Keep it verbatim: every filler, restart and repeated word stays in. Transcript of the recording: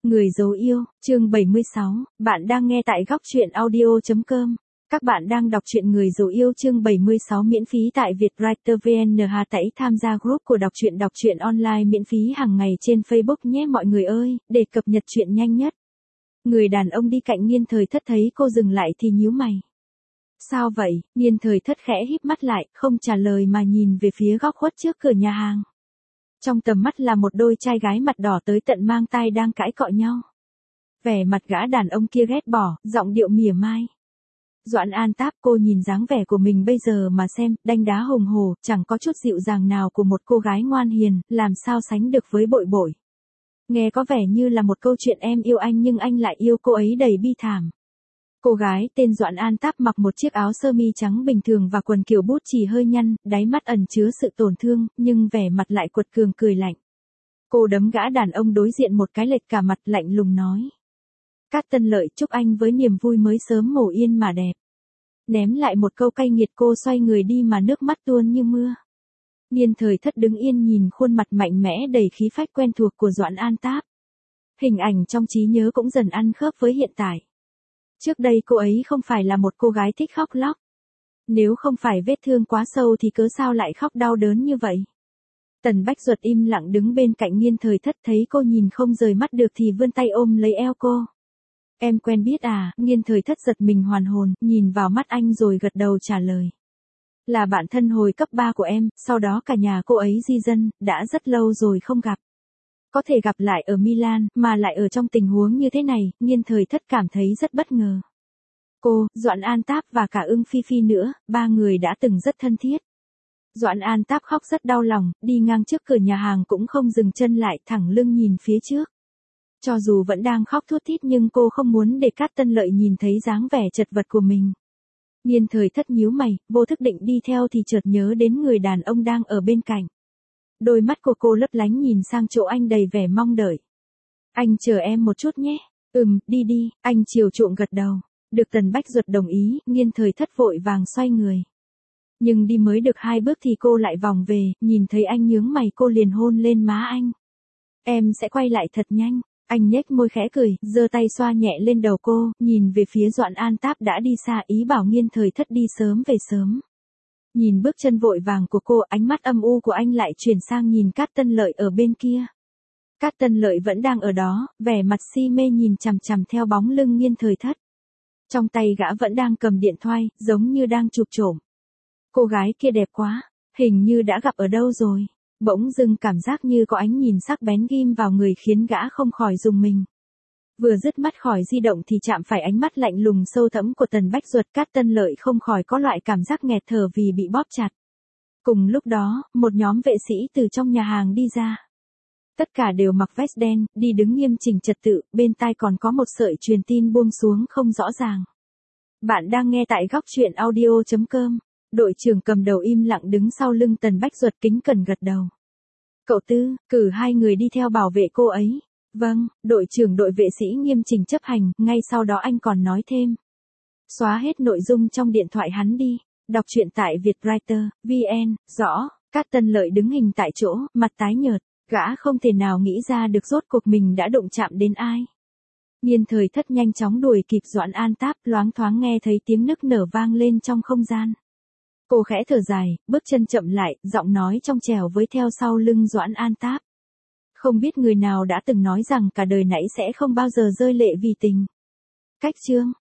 Người dấu yêu, chương bảy mươi sáu, bạn đang nghe tại góc truyện audio chấm com. Các bạn đang đọc truyện Người dấu yêu chương bảy mươi sáu miễn phí tại Vietwriter vê en. Hà tẩy tham gia group của đọc truyện đọc truyện online miễn phí hàng ngày trên Facebook nhé mọi người ơi, để cập nhật truyện nhanh nhất. Người đàn ông đi cạnh Nghiên Thời Thất thấy cô dừng lại thì nhíu mày. Sao vậy? Nghiên Thời Thất khẽ híp mắt lại, không trả lời mà nhìn về phía góc khuất trước cửa nhà hàng. Trong tầm mắt là một đôi trai gái mặt đỏ tới tận mang tai đang cãi cọ nhau. Vẻ mặt gã đàn ông kia ghét bỏ, giọng điệu mỉa mai. Doãn An Táp, cô nhìn dáng vẻ của mình bây giờ mà xem, đanh đá hùng hổ, chẳng có chút dịu dàng nào của một cô gái ngoan hiền, làm sao sánh được với Bội Bội. Nghe có vẻ như là một câu chuyện em yêu anh nhưng anh lại yêu cô ấy đầy bi thảm. Cô gái tên Doãn An Táp mặc một chiếc áo sơ mi trắng bình thường và quần kiểu bút chì hơi nhăn, đáy mắt ẩn chứa sự tổn thương, nhưng vẻ mặt lại quật cường cười lạnh. Cô đấm gã đàn ông đối diện một cái lệch cả mặt, lạnh lùng nói. Cát Tân Lợi, chúc anh với niềm vui mới sớm mồ yên mà đẹp. Ném lại một câu cay nghiệt, cô xoay người đi mà nước mắt tuôn như mưa. Nghiên Thời Thất đứng yên nhìn khuôn mặt mạnh mẽ đầy khí phách quen thuộc của Doãn An Táp. Hình ảnh trong trí nhớ cũng dần ăn khớp với hiện tại. Trước đây cô ấy không phải là một cô gái thích khóc lóc. Nếu không phải vết thương quá sâu thì cớ sao lại khóc đau đớn như vậy. Tần Bách Duật im lặng đứng bên cạnh Nghiên Thời Thất, thấy cô nhìn không rời mắt được thì vươn tay ôm lấy eo cô. Em quen biết à? Nghiên Thời Thất giật mình hoàn hồn, nhìn vào mắt anh rồi gật đầu trả lời. Là bạn thân hồi cấp ba của em, sau đó cả nhà cô ấy di dân, đã rất lâu rồi không gặp. Có thể gặp lại ở Milan, mà lại ở trong tình huống như thế này, Nghiên Thời Thất cảm thấy rất bất ngờ. Cô, Doãn An Táp và cả Ưng Phi Phi nữa, ba người đã từng rất thân thiết. Doãn An Táp khóc rất đau lòng, đi ngang trước cửa nhà hàng cũng không dừng chân lại, thẳng lưng nhìn phía trước. Cho dù vẫn đang khóc thút thít nhưng cô không muốn để Cát Tân Lợi nhìn thấy dáng vẻ chật vật của mình. Nghiên Thời Thất nhíu mày, vô thức định đi theo thì chợt nhớ đến người đàn ông đang ở bên cạnh. Đôi mắt của cô lấp lánh nhìn sang chỗ anh đầy vẻ mong đợi. Anh chờ em một chút nhé. Ừm, đi đi, anh chiều chuộng gật đầu. Được Tần Bách Duật đồng ý, Nghiên Thời Thất vội vàng xoay người. Nhưng đi mới được hai bước thì cô lại vòng về, nhìn thấy anh nhướng mày cô liền hôn lên má anh. Em sẽ quay lại thật nhanh. Anh nhếch môi khẽ cười, giơ tay xoa nhẹ lên đầu cô, nhìn về phía Doãn An Táp đã đi xa, ý bảo Nghiên Thời Thất đi sớm về sớm. Nhìn bước chân vội vàng của cô, ánh mắt âm u của anh lại chuyển sang nhìn Cát Tân Lợi ở bên kia. Cát Tân Lợi vẫn đang ở đó, vẻ mặt si mê nhìn chằm chằm theo bóng lưng Nghiên Thời Thất. Trong tay gã vẫn đang cầm điện thoại, giống như đang chụp trộm. Cô gái kia đẹp quá, hình như đã gặp ở đâu rồi. Bỗng dưng cảm giác như có ánh nhìn sắc bén ghim vào người khiến gã không khỏi rùng mình. Vừa dứt mắt khỏi di động thì chạm phải ánh mắt lạnh lùng sâu thẫm của Tần Bách Duật, Cát Tân Lợi không khỏi có loại cảm giác nghẹt thở vì bị bóp chặt. Cùng lúc đó, một nhóm vệ sĩ từ trong nhà hàng đi ra. Tất cả đều mặc vest đen, đi đứng nghiêm chỉnh trật tự, bên tai còn có một sợi truyền tin buông xuống không rõ ràng. Bạn đang nghe tại góc truyện audio chấm com. Đội trưởng cầm đầu im lặng đứng sau lưng Tần Bách Duật kính cẩn gật đầu. Cậu Tư, cử hai người đi theo bảo vệ cô ấy. Vâng, đội trưởng đội vệ sĩ nghiêm chỉnh chấp hành, ngay sau đó anh còn nói thêm. Xóa hết nội dung trong điện thoại hắn đi. Đọc truyện tại Vietwriter, vê en, rõ. Cát Tân Lợi đứng hình tại chỗ, mặt tái nhợt, gã không thể nào nghĩ ra được rốt cuộc mình đã đụng chạm đến ai. Nghiên Thời Thất nhanh chóng đuổi kịp Doãn An Táp, loáng thoáng nghe thấy tiếng nức nở vang lên trong không gian. Cô khẽ thở dài, bước chân chậm lại, giọng nói trong trẻo với theo sau lưng Doãn An Táp. Không biết người nào đã từng nói rằng cả đời nãy sẽ không bao giờ rơi lệ vì tình. Cách chương